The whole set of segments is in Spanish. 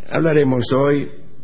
hablaremos hoy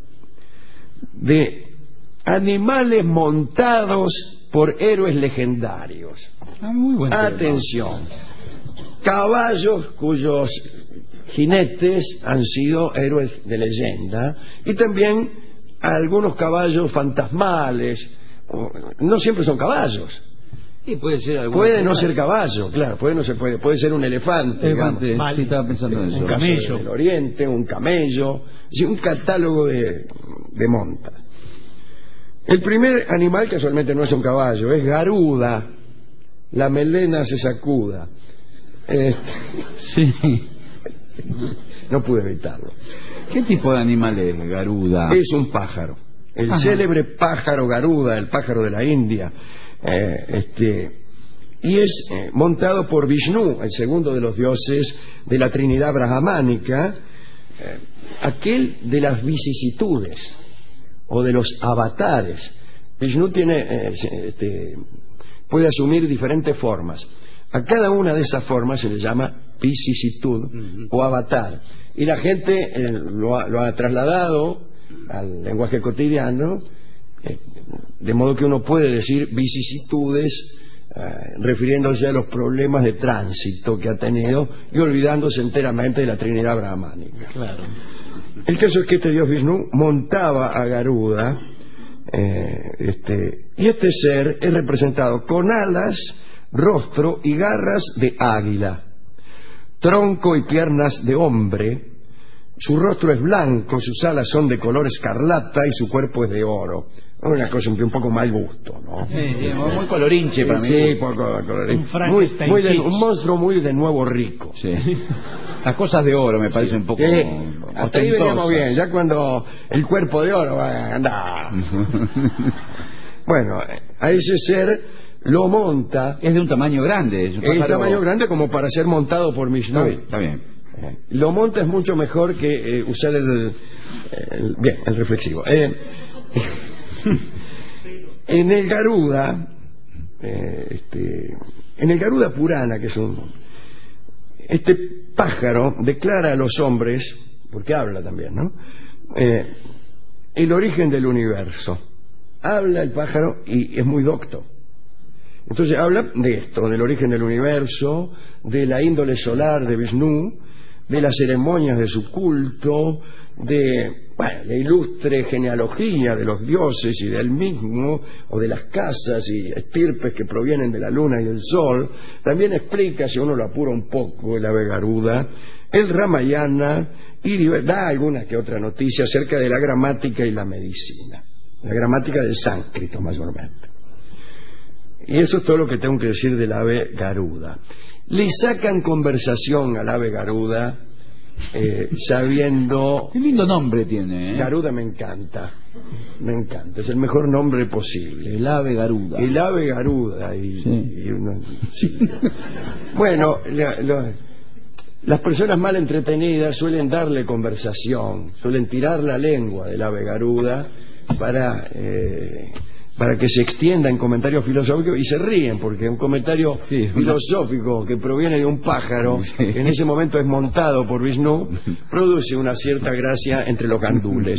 de animales montados por héroes legendarios. Muy buen tema. Atención, caballos cuyos jinetes han sido héroes de leyenda, y también algunos caballos fantasmales. No siempre son caballos. Sí, puede ser puede no ser caballo, claro, puede ser un elefante, sí, estaba pensando en eso. Un camello del Oriente, un camello, un catálogo de montas. El primer animal casualmente no es un caballo, es Garuda. La melena se sacuda. Sí. No pude evitarlo. ¿Qué tipo de animal es Garuda? Es un pájaro. El célebre pájaro Garuda, el pájaro de la India. Y es montado por Vishnu, el segundo de los dioses de la Trinidad brahmánica, aquel de las vicisitudes o de los avatares. Vishnu puede asumir diferentes formas. A cada una de esas formas se le llama vicisitud o avatar, y la gente lo ha trasladado al lenguaje cotidiano, de modo que uno puede decir vicisitudes refiriéndose a los problemas de tránsito que ha tenido y olvidándose enteramente de la Trinidad brahmánica. Claro. El caso es que este dios Vishnu montaba a Garuda, y este ser es representado con alas, rostro y garras de águila, tronco y piernas de hombre. Su rostro es blanco, sus alas son de color escarlata y su cuerpo es de oro. Una cosa un poco mal gusto, ¿no? Sí, muy colorinche para mí. Sí, poco colorinche. Un monstruo muy de nuevo rico. Sí. Las cosas de oro me parecen un poco hasta ahí veníamos bien, ya cuando el cuerpo de oro va a andar. Bueno, a ese ser lo monta. Es de un tamaño grande. Es un tamaño grande como para ser montado por Vishnu. Está bien. Lo monta es mucho mejor que usar el reflexivo. En el Garuda, en el Garuda Purana, que es este pájaro declara a los hombres, porque habla también, ¿no? El origen del universo. Habla el pájaro y es muy docto. Entonces habla de esto, del origen del universo, de la índole solar de Vishnu, de las ceremonias de su culto, de la ilustre genealogía de los dioses y del mismo, o de las casas y estirpes que provienen de la luna y del sol. También explica, si uno lo apura un poco, el ave Garuda, el Ramayana, y da alguna que otra noticia acerca de la gramática y la medicina, la gramática del sánscrito mayormente. Y eso es todo lo que tengo que decir del ave Garuda. Le sacan conversación al ave Garuda, sabiendo... Qué lindo nombre tiene, ¿eh? Garuda me encanta, es el mejor nombre posible. El ave Garuda. El ave Garuda. Sí. Bueno, las personas mal entretenidas suelen darle conversación, suelen tirar la lengua del ave Garuda para que se extienda en comentarios filosóficos, y se ríen porque un comentario filosófico que proviene de un pájaro, que en ese momento es montado por Vishnu, produce una cierta gracia entre los gandules.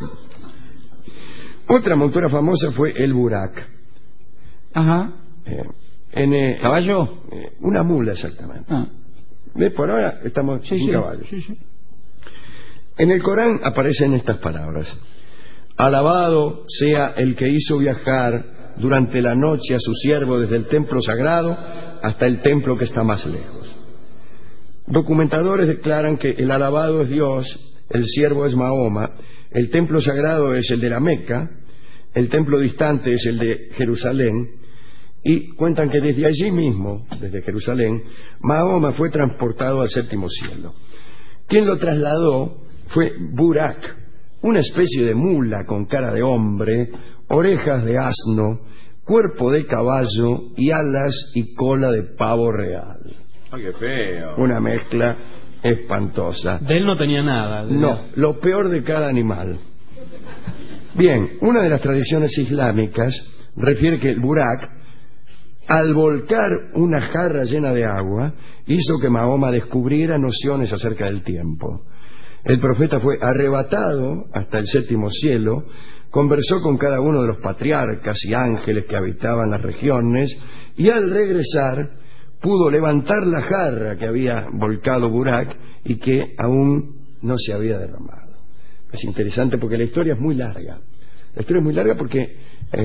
Otra montura famosa fue el Burak. Ajá. ¿Caballo? Una mula, exactamente. Por ahora estamos sin caballo. Sí. En el Corán aparecen estas palabras: alabado sea el que hizo viajar durante la noche a su siervo desde el templo sagrado hasta el templo que está más lejos. Documentadores declaran que el alabado es Dios, el siervo es Mahoma, el templo sagrado es el de la Meca, el templo distante es el de Jerusalén, y cuentan que desde allí mismo, desde Jerusalén, Mahoma fue transportado al séptimo cielo. Quien lo trasladó fue Burak, una especie de mula con cara de hombre, orejas de asno, cuerpo de caballo y alas y cola de pavo real. ¡Ay, qué feo! Una mezcla espantosa. De él no tenía nada. No, lo peor de cada animal. Bien, una de las tradiciones islámicas refiere que el Burak, al volcar una jarra llena de agua, hizo que Mahoma descubriera nociones acerca del tiempo. El profeta fue arrebatado hasta el séptimo cielo, conversó con cada uno de los patriarcas y ángeles que habitaban las regiones, y al regresar pudo levantar la jarra que había volcado Burak y que aún no se había derramado. Es interesante porque la historia es muy larga. La historia es muy larga porque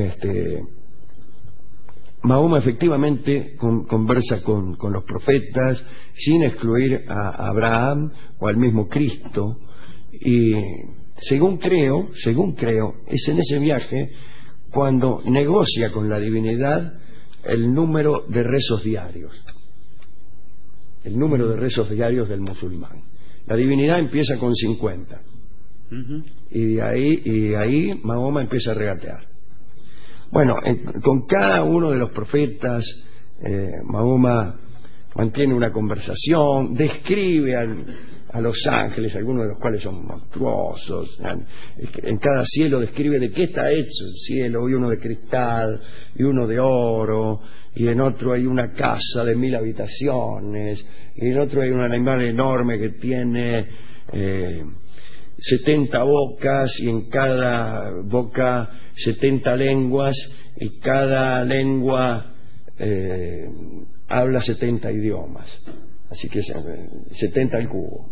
Mahoma efectivamente conversa con los profetas sin excluir a Abraham o al mismo Cristo, y según creo, es en ese viaje cuando negocia con la divinidad el número de rezos diarios. El número de rezos diarios del musulmán. La divinidad empieza con 50. Y de ahí Mahoma empieza a regatear. Bueno, con cada uno de los profetas Mahoma mantiene una conversación, describe a los ángeles, algunos de los cuales son monstruosos. En cada cielo describe de qué está hecho el cielo. Hay uno de cristal y uno de oro, y en otro hay una casa de 1000 habitaciones, y en otro hay un animal enorme que tiene 70 bocas, y en cada boca 70 lenguas, y cada lengua habla 70 idiomas. Así que 70 al cubo.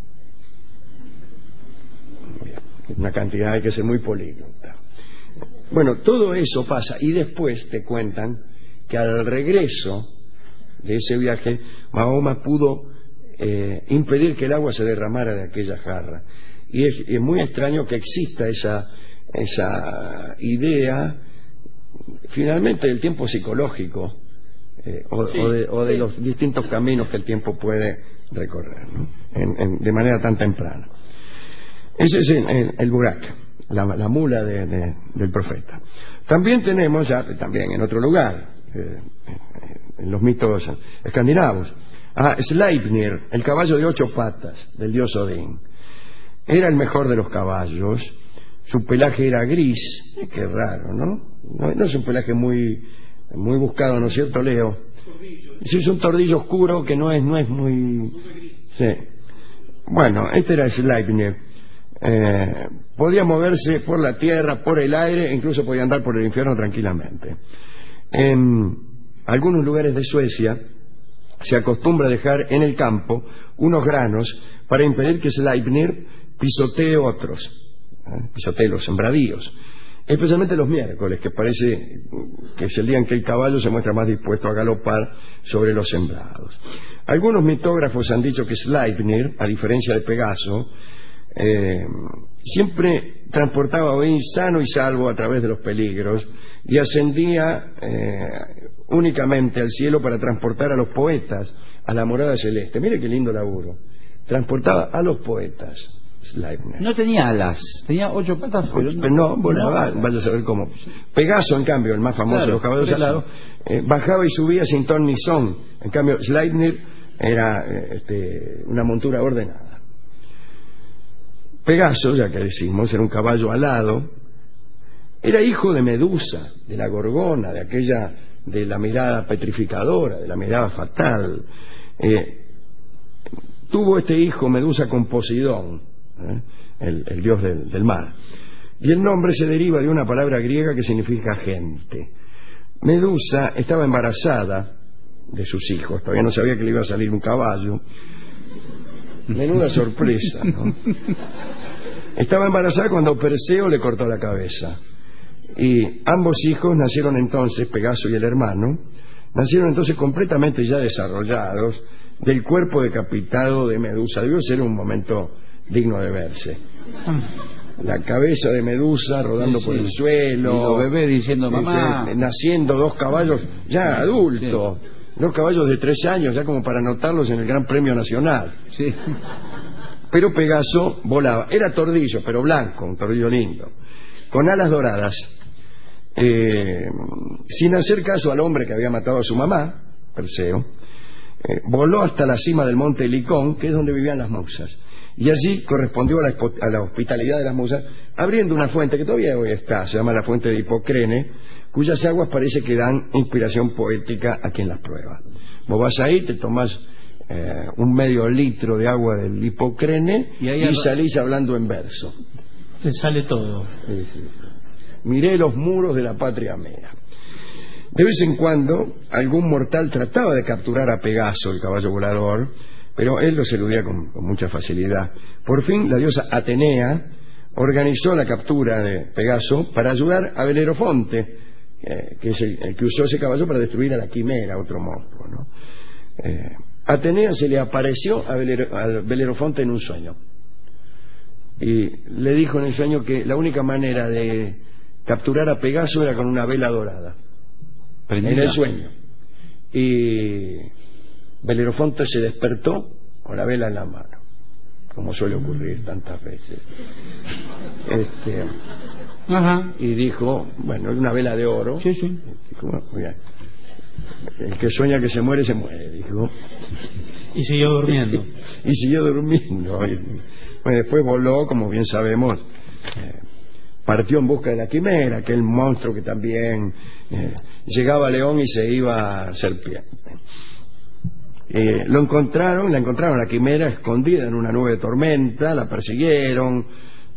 Una cantidad, hay que ser muy políglota. Bueno, todo eso pasa, y después te cuentan que al regreso de ese viaje Mahoma pudo impedir que el agua se derramara de aquella jarra. Y es muy extraño que exista esa idea finalmente del tiempo psicológico, o de los distintos caminos que el tiempo puede recorrer, ¿no? De manera tan temprana. Ese es el Burak, la mula del profeta. También tenemos, también en otro lugar, en los mitos escandinavos, a Sleipnir, el caballo de 8 patas del dios Odín. Era el mejor de los caballos, su pelaje era gris. Qué raro, ¿no? No es un pelaje muy buscado, ¿no es cierto, Leo? Sí, es un tordillo oscuro que no es muy... Sí. Bueno, este era Sleipnir. Podía moverse por la tierra, por el aire, e incluso podía andar por el infierno tranquilamente. En algunos lugares de Suecia se acostumbra dejar en el campo unos granos para impedir que Sleipnir pisotee otros, pisotee los sembradíos, especialmente los miércoles, que parece que es el día en que el caballo se muestra más dispuesto a galopar sobre los sembrados. Algunos mitógrafos han dicho que Sleipnir, a diferencia de Pegaso, siempre transportaba a Odín sano y salvo a través de los peligros, y ascendía únicamente al cielo para transportar a los poetas a la morada celeste. Mire qué lindo laburo. Transportaba a los poetas. Sleipnir. No tenía alas, tenía 8 patas, pero no volaba, vaya a saber cómo. Pegaso, en cambio, el más famoso de los caballos alados, bajaba y subía sin ton ni son. En cambio, Sleipnir era una montura ordenada. Pegaso, ya que decimos, era un caballo alado. Era hijo de Medusa, de la Gorgona, de aquella de la mirada petrificadora, de la mirada fatal. Tuvo este hijo Medusa con Poseidón, el dios del mar, y el nombre se deriva de una palabra griega que significa gente. Medusa estaba embarazada de sus hijos, todavía no sabía que le iba a salir un caballo. Menuda sorpresa, ¿no? Estaba embarazada cuando Perseo le cortó la cabeza, y ambos hijos nacieron entonces, Pegaso y el hermano, nacieron entonces completamente ya desarrollados del cuerpo decapitado de Medusa. Debió ser un momento digno de verse. La cabeza de Medusa rodando por el suelo, y los bebés diciendo mamá, naciendo 2 caballos ya adultos, 2 caballos de 3 años, ya como para anotarlos en el Gran Premio Nacional. Sí. Pero Pegaso volaba, era tordillo, pero blanco, un tordillo lindo, con alas doradas, sin hacer caso al hombre que había matado a su mamá, Perseo. Voló hasta la cima del monte Helicón, que es donde vivían las musas, y allí correspondió a la hospitalidad de las musas, abriendo una fuente que todavía hoy está, se llama la fuente de Hipocrene, cuyas aguas parece que dan inspiración poética a quien las prueba. Vos vas ahí, te tomás un medio litro de agua del Hipocrene y salís hablando en verso. Te sale todo. Sí, sí. Miré los muros de la patria mía. De vez en cuando algún mortal trataba de capturar a Pegaso, el caballo volador, pero él los eludía con mucha facilidad. Por fin la diosa Atenea organizó la captura de Pegaso para ayudar a Belerofonte, que es el que usó ese caballo para destruir a la Quimera, otro monstruo, ¿no? Atenea se le apareció a Belerofonte en un sueño y le dijo en el sueño que la única manera de capturar a Pegaso era con una vela dorada. ¿Prendida? En el sueño. Y Belerofonte se despertó con la vela en la mano, como suele ocurrir tantas veces. Ajá. Y dijo, bueno, una vela de oro. Sí, sí. Dijo, bueno, mira, el que sueña que se muere, dijo. Y siguió durmiendo. Y siguió durmiendo. Bueno, después voló, como bien sabemos, partió en busca de la Quimera, aquel monstruo que también llegaba a león y se iba a serpiente. La encontraron la Quimera escondida en una nube de tormenta, la persiguieron,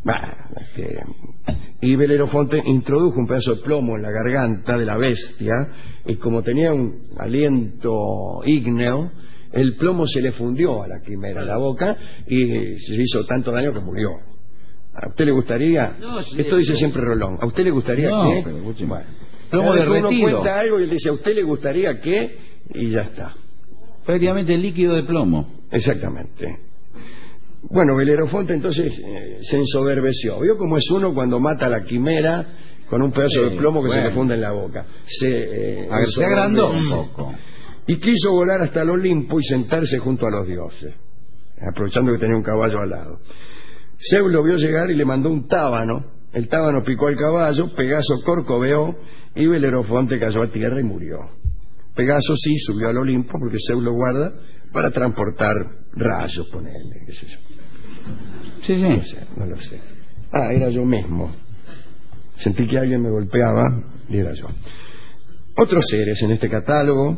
y Belerofonte introdujo un pedazo de plomo en la garganta de la bestia, y como tenía un aliento ígneo, el plomo se le fundió a la Quimera en la boca y se hizo tanto daño que murió. ¿A usted le gustaría? No, sí, esto dice siempre Rolón. ¿A usted le gustaría que? Pero, bueno, plomo derretido. Uno cuenta algo y él dice, ¿a usted le gustaría que? Y ya está. Prácticamente líquido de plomo. Exactamente. Bueno, Belerofonte entonces se ensoberbeció. ¿Vio cómo es uno cuando mata a la Quimera con un pedazo de plomo que se le funde en la boca? Se agrandó un poco. Y quiso volar hasta el Olimpo y sentarse junto a los dioses, aprovechando que tenía un caballo al lado. Zeus lo vio llegar y le mandó un tábano. El tábano picó al caballo, Pegaso corcoveó y Belerofonte cayó a tierra y murió. Pegaso sí subió al Olimpo porque Zeus lo guarda para transportar rayos, ponerle, qué sé yo. Sí, sí. No lo sé. Era yo mismo. Sentí que alguien me golpeaba y era yo. Otros seres en este catálogo.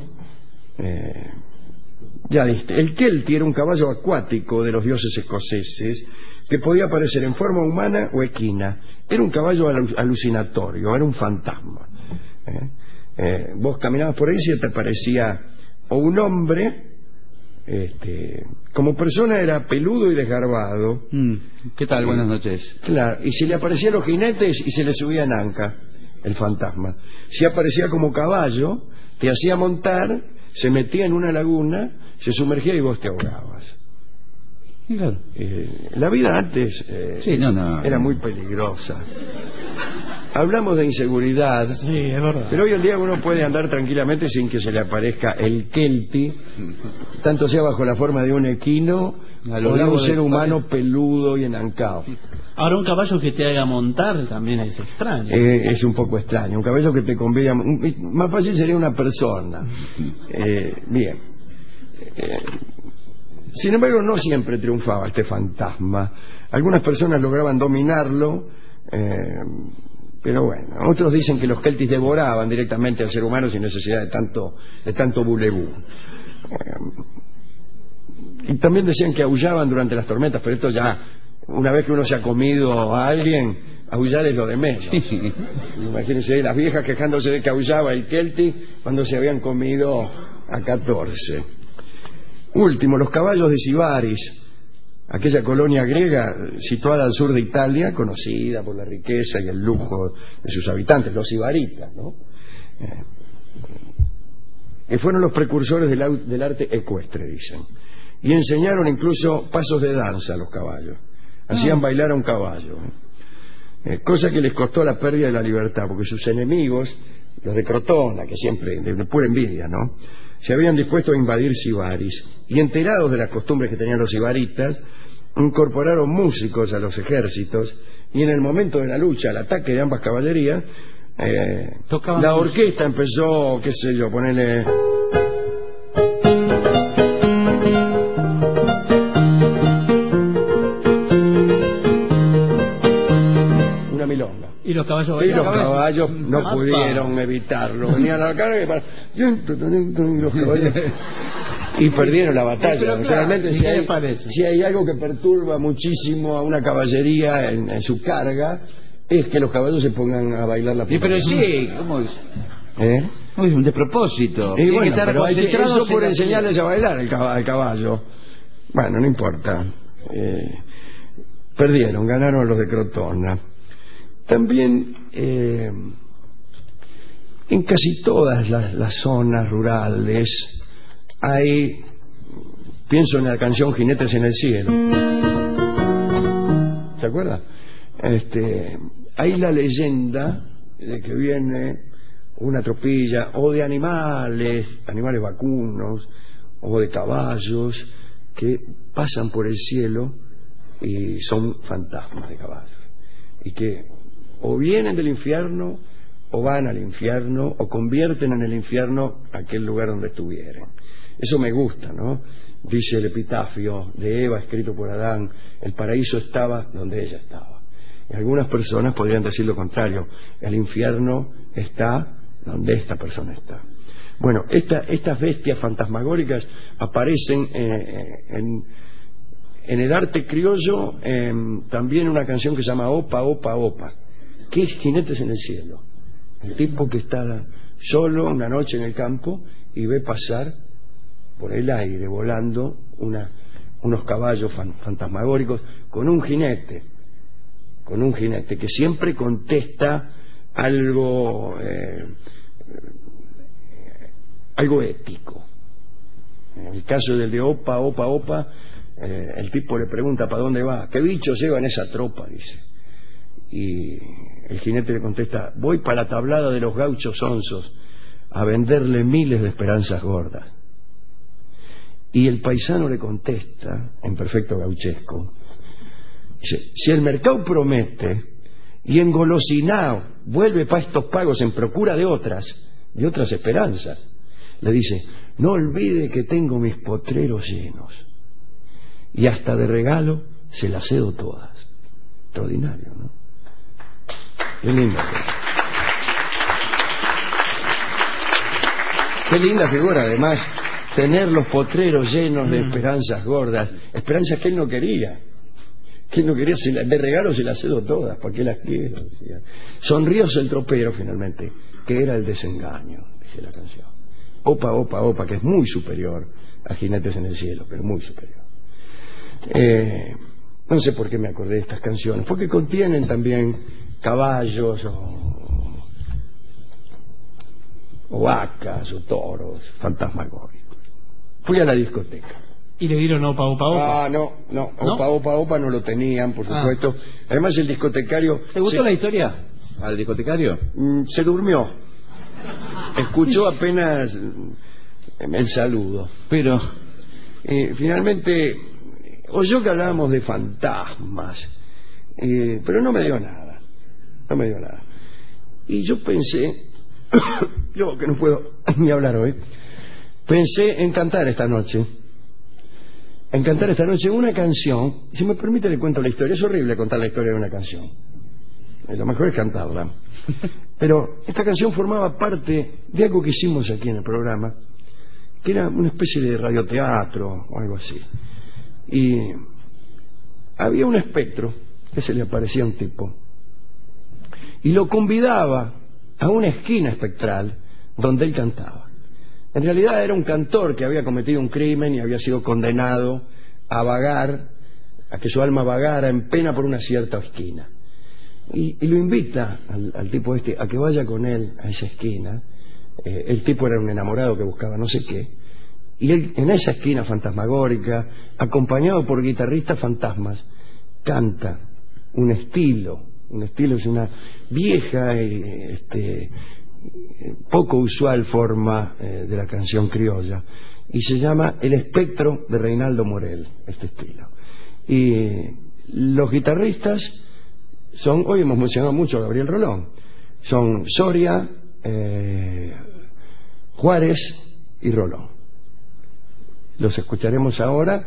Ya viste, el Kelty era un caballo acuático de los dioses escoceses que podía aparecer en forma humana o equina. Era un caballo alucinatorio, era un fantasma. Vos caminabas por ahí y se te parecía o un hombre, como persona era peludo y desgarbado. ¿Qué tal? Buenas noches. Claro, y se le aparecían los jinetes y se le subía en anca, el fantasma. Si aparecía como caballo, te hacía montar, se metía en una laguna, se sumergía y vos te ahogabas. Claro. La vida antes era muy peligrosa. Hablamos de inseguridad, sí, es verdad. pero hoy en día uno puede andar tranquilamente sin que se le aparezca el Kelty, tanto sea bajo la forma de un equino o de un ser humano peludo y enancado. Ahora, un caballo que te haga montar también es extraño. Es un poco extraño. Un caballo que te conviene. Más fácil sería una persona. Bien. Sin embargo, no siempre triunfaba este fantasma. Algunas personas lograban dominarlo, pero bueno, otros dicen que los keltis devoraban directamente al ser humano sin necesidad de tanto bulebú. Y también decían que aullaban durante las tormentas, pero esto ya, una vez que uno se ha comido a alguien, aullar es lo de menos. Sí. Imagínense las viejas quejándose de que aullaba el kelti cuando se habían comido a 14. Último, los caballos de Sibaris, aquella colonia griega situada al sur de Italia, conocida por la riqueza y el lujo de sus habitantes, los sibaritas, ¿no? Que fueron los precursores del arte ecuestre, dicen, y enseñaron incluso pasos de danza a los caballos. Hacían bailar a un caballo, cosa que les costó la pérdida de la libertad, porque sus enemigos, los de Crotona, que siempre, de pura envidia, ¿no?, se habían dispuesto a invadir Sibaris, y enterados de las costumbres que tenían los sibaritas, incorporaron músicos a los ejércitos, y en el momento de la lucha, al ataque de ambas caballerías, la orquesta empezó, qué sé yo, ponerle... una milonga. Y los caballos no pudieron evitarlo. Venían a la cara y los caballos y perdieron la batalla. Pero claro, Naturalmente, ¿qué le parece? si hay algo que perturba muchísimo a una caballería en su carga, es que los caballos se pongan a bailar la Sí, pero polka. sí, ¿cómo es? ¿Eh? No, es un despropósito. Y Tiene bueno, que estar pero concentrados eso por en la- enseñarles a bailar al caballo. Bueno, no importa. Perdieron, ganaron los de Crotona. También en casi todas las zonas rurales hay, pienso en la canción Jinetes en el Cielo. ¿Se acuerda? Hay la leyenda de que viene una tropilla o de animales vacunos o de caballos que pasan por el cielo y son fantasmas de caballos y que o vienen del infierno o van al infierno o convierten en el infierno aquel lugar donde estuvieran. Eso me gusta, ¿no? Dice el epitafio de Eva escrito por Adán: el paraíso estaba donde ella estaba. Y algunas personas podrían decir lo contrario: el infierno está donde esta persona está. Bueno, estas bestias fantasmagóricas aparecen en el arte criollo, también una canción que se llama Opa, Opa, Opa, que es Jinetes en el Cielo. El tipo que está solo una noche en el campo y ve pasar por el aire volando unos caballos fantasmagóricos con un jinete que siempre contesta algo ético. En el caso del de Opa, Opa, Opa, el tipo le pregunta ¿para dónde va? ¿Qué bichos llevan esa tropa? Dice. Y el jinete le contesta: voy para la tablada de los gauchos onzos a venderle miles de esperanzas gordas. Y el paisano le contesta en perfecto gauchesco, dice: si el mercado promete y engolosinado vuelve para estos pagos en procura de otras esperanzas, le dice: no olvide que tengo mis potreros llenos y hasta de regalo se las cedo todas. Extraordinario, ¿no? Qué linda figura. Qué linda figura, además, tener los potreros llenos de esperanzas gordas, esperanzas que él no quería. Que él no quería, de regalo se las cedo todas, porque las quiero. Decía. Sonrióse el tropero finalmente, que era el desengaño, dice la canción. Opa, opa, opa, que es muy superior a Jinetes en el Cielo, pero muy superior. No sé por qué me acordé de estas canciones, porque contienen también caballos o vacas o toros fantasmagóricos. Fui a la discoteca. ¿Y le dieron opa, opa, opa? Ah, no, opa, opa, opa no lo tenían, por supuesto. Además el discotecario... ¿Te gustó la historia al discotecario? Se durmió. Escuchó apenas el saludo. Pero... finalmente oyó que hablábamos de fantasmas, pero no me dio nada. No me dio nada. Y yo pensé, yo que no puedo ni hablar hoy, pensé en cantar esta noche una canción. Si me permite le cuento la historia. Es horrible contar la historia de una canción, lo mejor es cantarla. Pero esta canción formaba parte de algo que hicimos aquí en el programa, que era una especie de radioteatro o algo así. Y había un espectro que se le aparecía a un tipo y lo convidaba a una esquina espectral donde él cantaba. En realidad era un cantor que había cometido un crimen y había sido condenado a vagar, a que su alma vagara en pena por una cierta esquina. Y lo invita al tipo este a que vaya con él a esa esquina. El tipo era un enamorado que buscaba no sé qué. Y él, en esa esquina fantasmagórica, acompañado por guitarristas fantasmas, canta un estilo es una vieja poco usual forma de la canción criolla, y se llama El espectro de Reinaldo Morel, este estilo. Y los guitarristas son, hoy hemos mencionado mucho a Gabriel Rolón, son Soria, Juárez y Rolón. Los escucharemos ahora.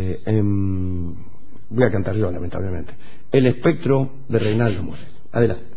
Voy a cantar yo, lamentablemente. El espectro de Reinaldo Morel. Adelante.